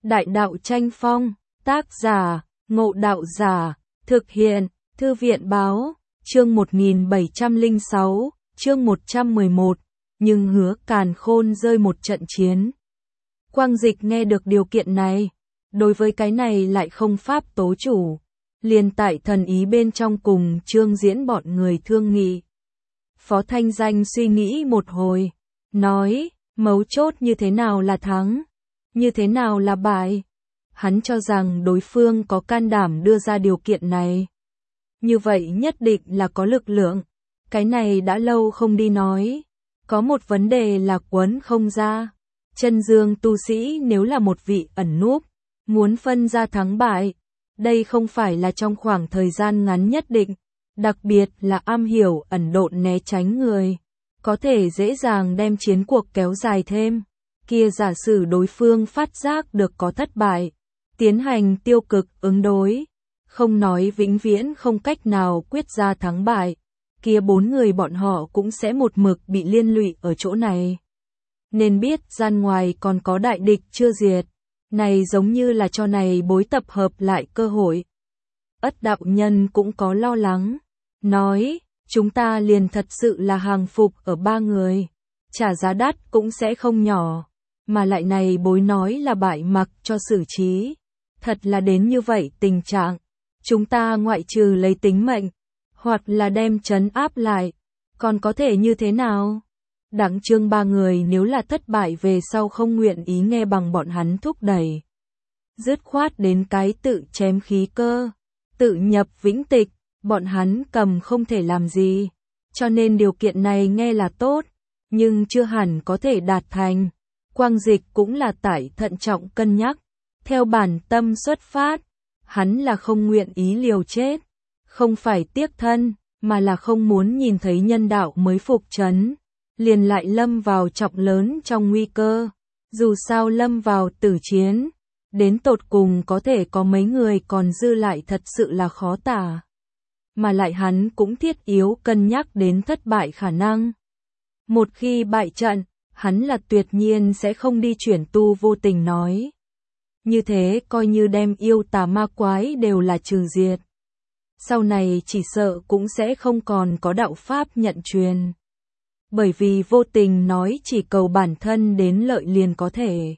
Đại đạo tranh phong, tác giả, Ngộ Đạo Giả, thực hiện, Thư viện báo, chương 1706, chương 111, nhưng Hứa Càn Khôn rơi một trận chiến. Quang Dịch nghe được điều kiện này, đối với cái này lại không pháp tố chủ, liền tại thần ý bên trong cùng Trương Diễn bọn người thương nghị. Phó Thanh Danh suy nghĩ một hồi, nói, mấu chốt như thế nào là thắng, như thế nào là bại. Hắn cho rằng đối phương có can đảm đưa ra điều kiện này. Như vậy nhất định là có lực lượng, cái này đã lâu không đi nói. Có một vấn đề là quấn không ra. Chân dương tu sĩ nếu là một vị ẩn núp, muốn phân ra thắng bại, đây không phải là trong khoảng thời gian ngắn nhất định, đặc biệt là am hiểu ẩn độn né tránh người, có thể dễ dàng đem chiến cuộc kéo dài thêm. Kia giả sử đối phương phát giác được có thất bại, tiến hành tiêu cực ứng đối, không nói vĩnh viễn không cách nào quyết ra thắng bại, kia 4 người bọn họ cũng sẽ một mực bị liên lụy ở chỗ này. Nên biết gian ngoài còn có đại địch chưa diệt, này giống như là cho này bối tập hợp lại cơ hội. Ất đạo nhân cũng có lo lắng, nói, chúng ta liền thật sự là hàng phục ở 3 người, trả giá đắt cũng sẽ không nhỏ, mà lại này bối nói là bại mặc cho xử trí. Thật là đến như vậy tình trạng, chúng ta ngoại trừ lấy tính mệnh, hoặc là đem trấn áp lại, còn có thể như thế nào? Đặng Trương 3 người nếu là thất bại về sau không nguyện ý nghe bằng bọn hắn thúc đẩy. Dứt khoát đến cái tự chém khí cơ, tự nhập vĩnh tịch, bọn hắn cầm không thể làm gì. Cho nên điều kiện này nghe là tốt, nhưng chưa hẳn có thể đạt thành. Quang Dịch cũng là tại thận trọng cân nhắc. Theo bản tâm xuất phát, hắn là không nguyện ý liều chết, không phải tiếc thân, mà là không muốn nhìn thấy nhân đạo mới phục trấn, liền lại lâm vào trọng lớn trong nguy cơ. Dù sao lâm vào tử chiến, đến tột cùng có thể có mấy người còn dư lại thật sự là khó tả. Mà lại hắn cũng thiết yếu cân nhắc đến thất bại khả năng. Một khi bại trận, hắn là tuyệt nhiên sẽ không đi chuyển tu vô tình nói. Như thế coi như đem yêu tà ma quái đều là trừ diệt. Sau này chỉ sợ cũng sẽ không còn có đạo pháp nhận truyền. Bởi vì vô tình nói chỉ cầu bản thân đến lợi liền có thể.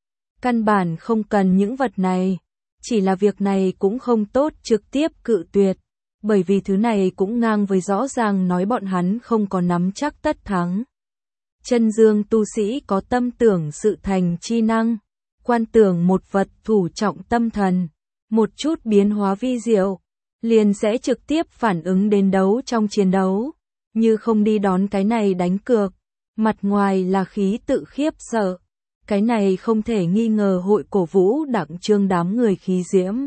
Căn bản không cần những vật này. Chỉ là việc này cũng không tốt trực tiếp cự tuyệt. Bởi vì thứ này cũng ngang với rõ ràng nói bọn hắn không có nắm chắc tất thắng. Chân dương tu sĩ có tâm tưởng sự thành chi năng. Quan tưởng một vật thủ trọng tâm thần, một chút biến hóa vi diệu, liền sẽ trực tiếp phản ứng đến đấu trong chiến đấu, như không đi đón cái này đánh cược, mặt ngoài là khí tự khiếp sợ, cái này không thể nghi ngờ hội cổ vũ Đặng Trương đám người khí diễm.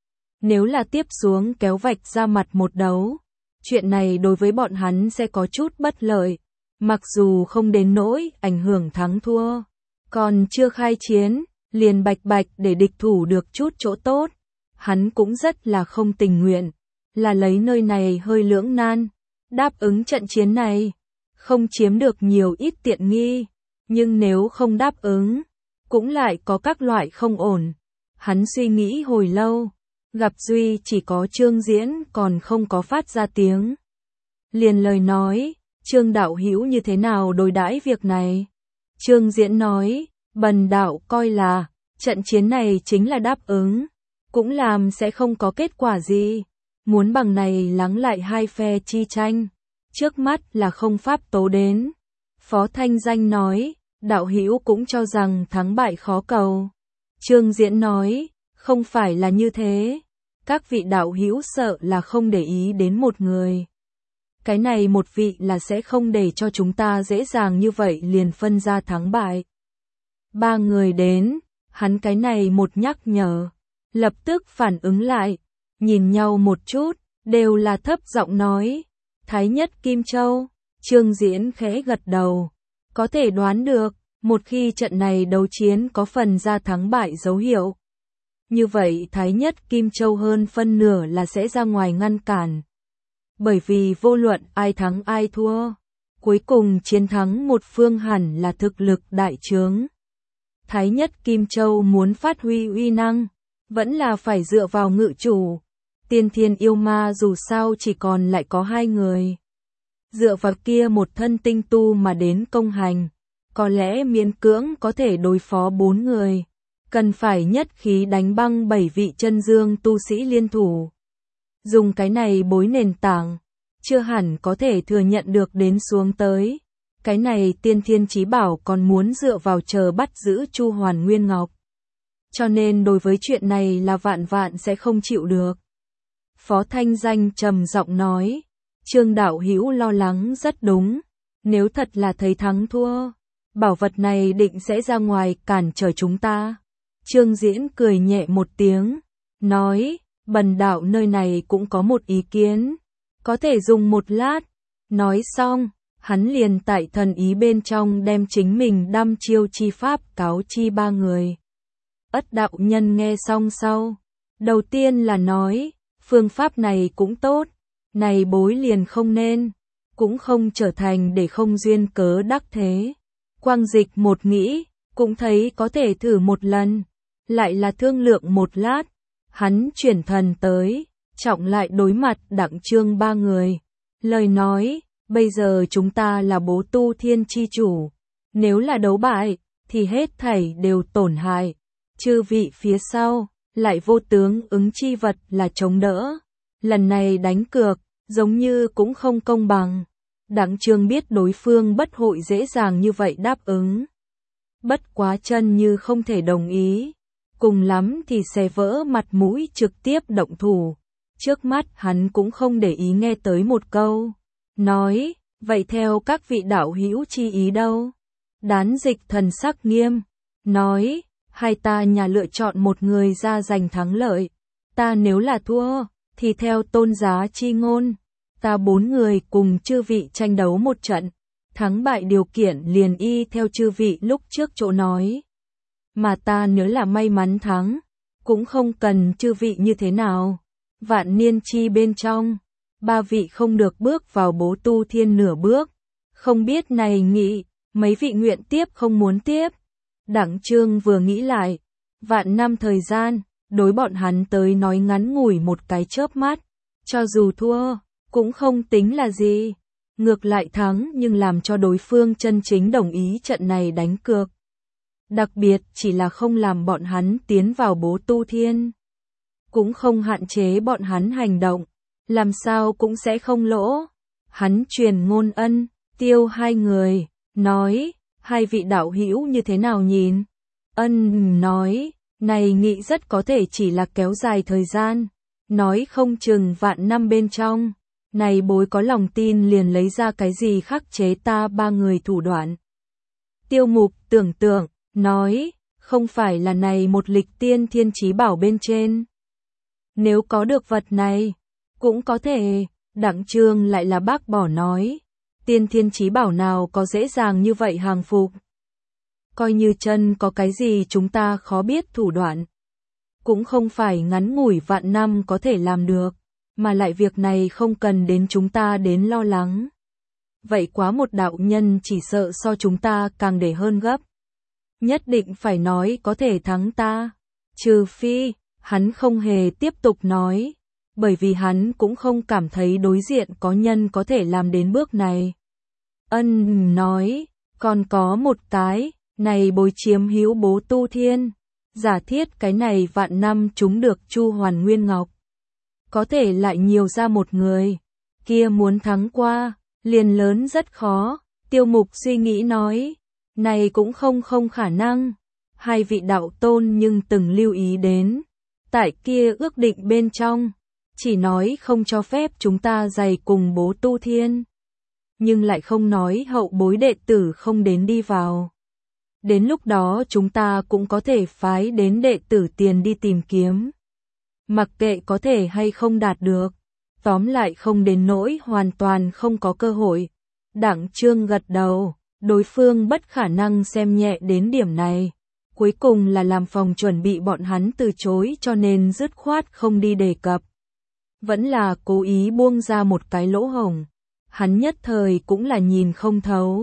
Nếu là tiếp xuống kéo vạch ra mặt một đấu, chuyện này đối với bọn hắn sẽ có chút bất lợi, mặc dù không đến nỗi ảnh hưởng thắng thua, còn chưa khai chiến. Liền bạch bạch để địch thủ được chút chỗ tốt, hắn cũng rất là không tình nguyện, là lấy nơi này hơi lưỡng nan, đáp ứng trận chiến này, không chiếm được nhiều ít tiện nghi, nhưng nếu không đáp ứng, cũng lại có các loại không ổn. Hắn suy nghĩ hồi lâu, gặp duy chỉ có Trương Diễn còn không có phát ra tiếng. Liền lời nói, Trương đạo hữu như thế nào đối đãi việc này? Trương Diễn nói, bần đạo coi là, trận chiến này chính là đáp ứng, cũng làm sẽ không có kết quả gì, muốn bằng này lắng lại hai phe chi tranh, trước mắt là không pháp tố đến. Phó Thanh Danh nói, đạo hữu cũng cho rằng thắng bại khó cầu. Trương Diễn nói, không phải là như thế, các vị đạo hữu sợ là không để ý đến một người. Cái này một vị là sẽ không để cho chúng ta dễ dàng như vậy liền phân ra thắng bại. 3 người đến, hắn cái này một nhắc nhở, lập tức phản ứng lại, nhìn nhau một chút, đều là thấp giọng nói, Thái Nhất Kim Châu. Trương Diễn khẽ gật đầu, có thể đoán được, một khi trận này đấu chiến có phần ra thắng bại dấu hiệu. Như vậy Thái Nhất Kim Châu hơn phân nửa là sẽ ra ngoài ngăn cản. Bởi vì vô luận ai thắng ai thua, cuối cùng chiến thắng một phương hẳn là thực lực đại trướng. Thái Nhất Kim Châu muốn phát huy uy năng, vẫn là phải dựa vào ngự chủ. Tiên thiên yêu ma dù sao chỉ còn lại có 2 người. Dựa vào kia một thân tinh tu mà đến công hành, có lẽ miễn cưỡng có thể đối phó 4 người. Cần phải nhất khí đánh băng 7 vị chân dương tu sĩ liên thủ. Dùng cái này bối nền tảng, chưa hẳn có thể thừa nhận được đến xuống tới. Cái này tiên thiên chí bảo còn muốn dựa vào chờ bắt giữ Chu Hoàn Nguyên Ngọc. Cho nên đối với chuyện này là vạn vạn sẽ không chịu được. Phó Thanh Danh trầm giọng nói, Trương đạo hữu lo lắng rất đúng, nếu thật là thấy thắng thua, bảo vật này định sẽ ra ngoài cản trở chúng ta. Trương Diễn cười nhẹ một tiếng, nói, bần đạo nơi này cũng có một ý kiến, có thể dùng một lát. Nói xong, hắn liền tại thần ý bên trong đem chính mình đăm chiêu chi pháp cáo chi 3 người. Ất đạo nhân nghe xong sau, đầu tiên là nói, phương pháp này cũng tốt, này bối liền không nên, cũng không trở thành để không duyên cớ đắc thế. Quang Dịch một nghĩ, cũng thấy có thể thử một lần, lại là thương lượng một lát, hắn chuyển thần tới, trọng lại đối mặt Đặng Trương 3 người. Lời nói, bây giờ chúng ta là bố tu thiên chi chủ, nếu là đấu bại, thì hết thảy đều tổn hại. Chư vị phía sau, lại vô tướng ứng chi vật là chống đỡ. Lần này đánh cược, giống như cũng không công bằng. Đặng Trương biết đối phương bất hội dễ dàng như vậy đáp ứng. Bất quá chân như không thể đồng ý. Cùng lắm thì xé vỡ mặt mũi trực tiếp động thủ. Trước mắt hắn cũng không để ý nghe tới một câu. Nói, vậy theo các vị đạo hữu chi ý đâu? Đán Dịch thần sắc nghiêm. Nói, hai ta nhà lựa chọn một người ra giành thắng lợi. Ta nếu là thua, thì theo tôn giá chi ngôn. Ta 4 người cùng chư vị tranh đấu một trận. Thắng bại điều kiện liền y theo chư vị lúc trước chỗ nói. Mà ta nếu là may mắn thắng, cũng không cần chư vị như thế nào. Vạn niên chi bên trong, 3 vị không được bước vào bố tu thiên nửa bước. Không biết này nghị, mấy vị nguyện tiếp không muốn tiếp. Đặng Trương vừa nghĩ lại, vạn năm thời gian, đối bọn hắn tới nói ngắn ngủi một cái chớp mắt. Cho dù thua, cũng không tính là gì. Ngược lại thắng nhưng làm cho đối phương chân chính đồng ý trận này đánh cược. Đặc biệt chỉ là không làm bọn hắn tiến vào bố tu thiên. Cũng không hạn chế bọn hắn hành động. Làm sao cũng sẽ không lỗ. Hắn truyền ngôn Ân, Tiêu 2 người, nói, 2 vị đạo hữu như thế nào nhìn? Ân nói, này nghị rất có thể chỉ là kéo dài thời gian. Nói không chừng vạn năm bên trong. Này bối có lòng tin liền lấy ra cái gì khắc chế ta 3 người thủ đoạn. Tiêu Mục tưởng tượng, nói, không phải là này một lịch tiên thiên chí bảo bên trên. Nếu có được vật này, cũng có thể. Đặng Trương lại là bác bỏ nói, tiên thiên chí bảo nào có dễ dàng như vậy hàng phục. Coi như chân có cái gì chúng ta khó biết thủ đoạn. Cũng không phải ngắn ngủi vạn năm có thể làm được. Mà lại việc này không cần đến chúng ta đến lo lắng. Vậy quá một đạo nhân chỉ sợ so chúng ta càng để hơn gấp. Nhất định phải nói có thể thắng ta. Trừ phi, hắn không hề tiếp tục nói. Bởi vì hắn cũng không cảm thấy đối diện có nhân có thể làm đến bước này. Ân nói, còn có một cái, này bối chiếm hữu bố tu thiên. Giả thiết cái này vạn năm chúng được Chu Hoàn Nguyên Ngọc. Có thể lại nhiều ra một người, kia muốn thắng qua, liền lớn rất khó. Tiêu Mục suy nghĩ nói, này cũng không khả năng. 2 vị đạo tôn nhưng từng lưu ý đến, tại kia ước định bên trong, chỉ nói không cho phép chúng ta giày cùng bố tu thiên. Nhưng lại không nói hậu bối đệ tử không đến đi vào. Đến lúc đó chúng ta cũng có thể phái đến đệ tử tiền đi tìm kiếm. Mặc kệ có thể hay không đạt được, tóm lại không đến nỗi hoàn toàn không có cơ hội. Đặng Trương gật đầu, đối phương bất khả năng xem nhẹ đến điểm này. Cuối cùng là làm phòng chuẩn bị bọn hắn từ chối cho nên dứt khoát không đi đề cập. Vẫn là cố ý buông ra một cái lỗ hổng. Hắn nhất thời cũng là nhìn không thấu.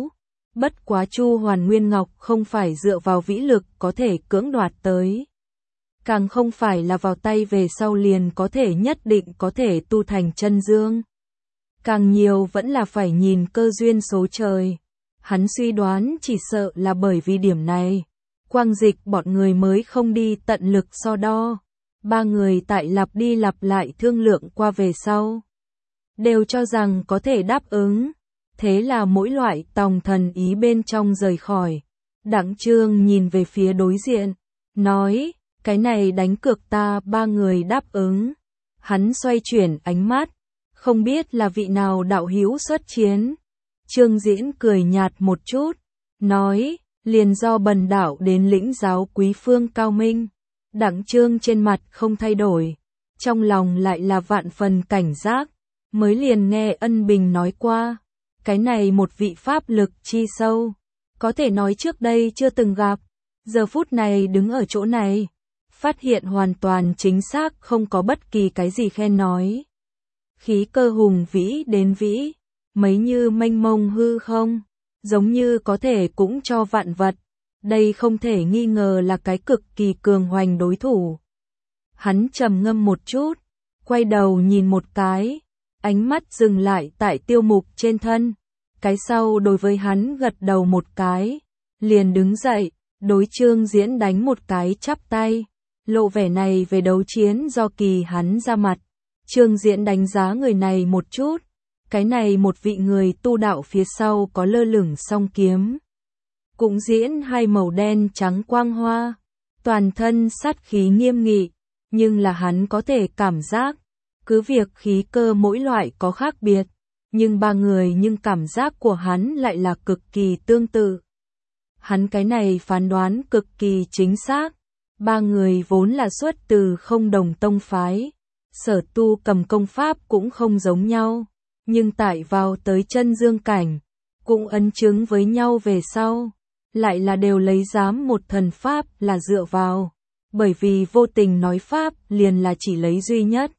Bất quá Chu Hoàn Nguyên Ngọc không phải dựa vào vĩ lực có thể cưỡng đoạt tới. Càng không phải là vào tay về sau liền có thể nhất định có thể tu thành chân dương. Càng nhiều vẫn là phải nhìn cơ duyên số trời. Hắn suy đoán chỉ sợ là bởi vì điểm này. Quang Dịch bọn người mới không đi tận lực so đo. Ba người tại lặp đi lặp lại thương lượng qua về sau. Đều cho rằng có thể đáp ứng. Thế là mỗi loại tòng thần ý bên trong rời khỏi. Đặng Trương nhìn về phía đối diện. Nói, cái này đánh cược ta ba người đáp ứng. Hắn xoay chuyển ánh mắt. Không biết là vị nào đạo hữu xuất chiến. Trương Diễn cười nhạt một chút. Nói, liền do bần đạo đến lĩnh giáo quý phương cao minh. Đặng Trương trên mặt không thay đổi. Trong lòng lại là vạn phần cảnh giác. Mới liền nghe Ân Bình nói qua. Cái này một vị pháp lực chi sâu. Có thể nói trước đây chưa từng gặp. Giờ phút này đứng ở chỗ này. Phát hiện hoàn toàn chính xác không có bất kỳ cái gì khen nói. Khí cơ hùng vĩ đến vĩ. Mấy như mênh mông hư không. Giống như có thể cũng cho vạn vật. Đây không thể nghi ngờ là cái cực kỳ cường hoành đối thủ. Hắn trầm ngâm một chút. Quay đầu nhìn một cái. Ánh mắt dừng lại tại Tiêu Mục trên thân. Cái sau đối với hắn gật đầu một cái. Liền đứng dậy. Đối Trương Diễn đánh một cái chắp tay. Lộ vẻ này về đấu chiến do kỳ hắn ra mặt. Trương Diễn đánh giá người này một chút. Cái này một vị người tu đạo phía sau có lơ lửng song kiếm. Cũng diễn hai màu đen trắng quang hoa. Toàn thân sát khí nghiêm nghị. Nhưng là hắn có thể cảm giác. Cứ việc khí cơ mỗi loại có khác biệt. Nhưng ba người nhưng cảm giác của hắn lại là cực kỳ tương tự. Hắn cái này phán đoán cực kỳ chính xác. Ba người vốn là xuất từ không đồng tông phái. Sở tu cầm công pháp cũng không giống nhau. Nhưng tại vào tới chân dương cảnh. Cũng ấn chứng với nhau về sau. Lại là đều lấy giám một thần pháp là dựa vào. Bởi vì vô tình nói pháp liền là chỉ lấy duy nhất.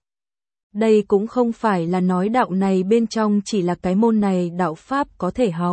Đây cũng không phải là nói đạo này bên trong chỉ là cái môn này đạo pháp có thể học.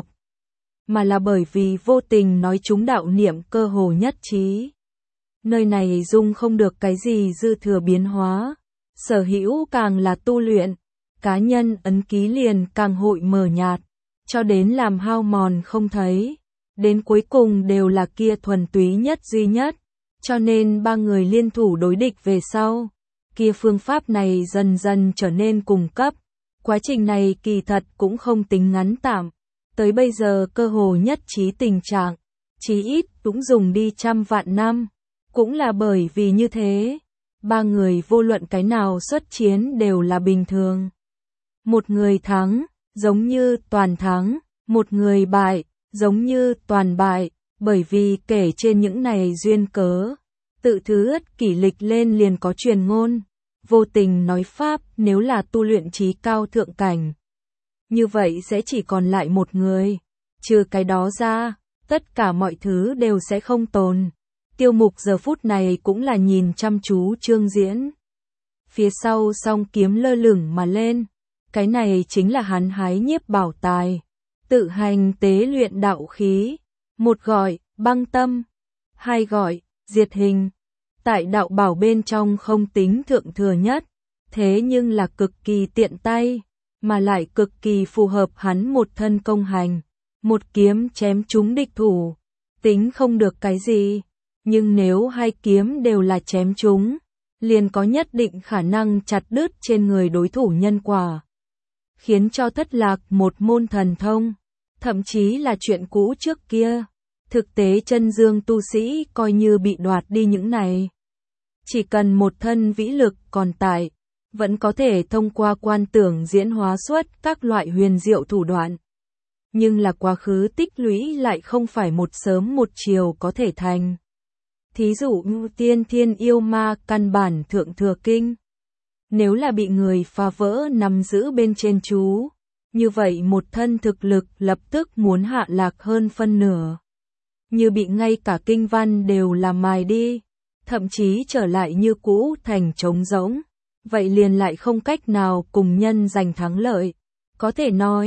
Mà là bởi vì vô tình nói chúng đạo niệm cơ hồ nhất trí. Nơi này dung không được cái gì dư thừa biến hóa. Sở hữu càng là tu luyện. Cá nhân ấn ký liền càng hội mờ nhạt. Cho đến làm hao mòn không thấy. Đến cuối cùng đều là kia thuần túy nhất duy nhất. Cho nên ba người liên thủ đối địch về sau. Kia phương pháp này dần dần trở nên cung cấp. Quá trình này kỳ thật cũng không tính ngắn tạm. Tới bây giờ cơ hồ nhất trí tình trạng. Chí ít cũng dùng đi trăm vạn năm. Cũng là bởi vì như thế. Ba người vô luận cái nào xuất chiến đều là bình thường. Một người thắng, giống như toàn thắng. Một người bại, giống như toàn bại. Bởi vì kể trên những này duyên cớ. Tự thứ ất kỷ lịch lên liền có truyền ngôn. Vô tình nói pháp nếu là tu luyện trí cao thượng cảnh. Như vậy sẽ chỉ còn lại một người. Trừ cái đó ra, tất cả mọi thứ đều sẽ không tồn. Tiêu Mục giờ phút này cũng là nhìn chăm chú Trương Diễn. Phía sau song kiếm lơ lửng mà lên. Cái này chính là hắn hái nhiếp bảo tài. Tự hành tế luyện đạo khí. Một gọi, băng tâm. Hai gọi, diệt hình. Tại đạo bảo bên trong không tính thượng thừa nhất. Thế nhưng là cực kỳ tiện tay. Mà lại cực kỳ phù hợp hắn một thân công hành. Một kiếm chém trúng địch thủ. Tính không được cái gì. Nhưng nếu hai kiếm đều là chém trúng. Liền có nhất định khả năng chặt đứt trên người đối thủ nhân quả. Khiến cho thất lạc một môn thần thông. Thậm chí là chuyện cũ trước kia. Thực tế chân dương tu sĩ coi như bị đoạt đi những này. Chỉ cần một thân vĩ lực còn tại, vẫn có thể thông qua quan tưởng diễn hóa xuất các loại huyền diệu thủ đoạn. Nhưng là quá khứ tích lũy lại không phải một sớm một chiều có thể thành. Thí dụ như tiên thiên yêu ma căn bản thượng thừa kinh. Nếu là bị người phá vỡ nằm giữ bên trên chú, như vậy một thân thực lực lập tức muốn hạ lạc hơn phân nửa. Như bị ngay cả kinh văn đều làm mài đi. Thậm chí trở lại như cũ thành trống rỗng, vậy liền lại không cách nào cùng nhân giành thắng lợi. Có thể nói,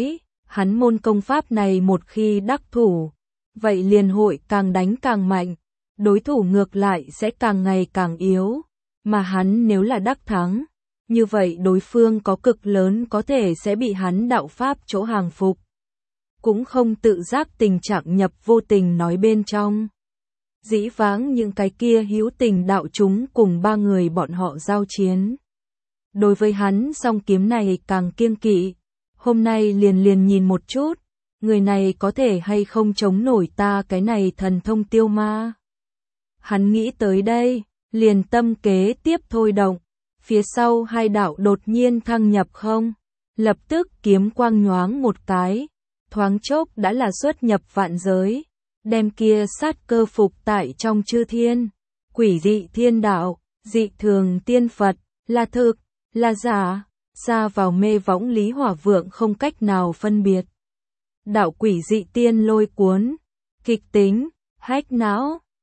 Hắn môn công pháp này một khi đắc thủ, vậy liền hội càng đánh càng mạnh, đối thủ ngược lại sẽ càng ngày càng yếu, mà hắn nếu là đắc thắng, như vậy đối phương có cực lớn có thể sẽ bị hắn đạo pháp chỗ hàng phục. Cũng không tự giác tình trạng nhập vô tình nói bên trong. Dĩ vãng những cái kia hữu tình đạo chúng cùng ba người bọn họ giao chiến. Đối với hắn song kiếm này càng kiêng kỵ, hôm nay liền nhìn một chút, người này có thể hay không chống nổi ta cái này thần thông tiêu ma. Hắn nghĩ tới đây, liền tâm kế tiếp thôi động, phía sau hai đạo đột nhiên thăng nhập không, lập tức kiếm quang nhoáng một cái, thoáng chốc đã là xuất nhập vạn giới, đem kia sát cơ phục tại trong chư thiên, quỷ dị thiên đạo, dị thường tiên Phật, là thực, là giả, xa vào mê võng Lý Hỏa Vượng không cách nào phân biệt. Đạo quỷ dị tiên lôi cuốn, kịch tính, hách não,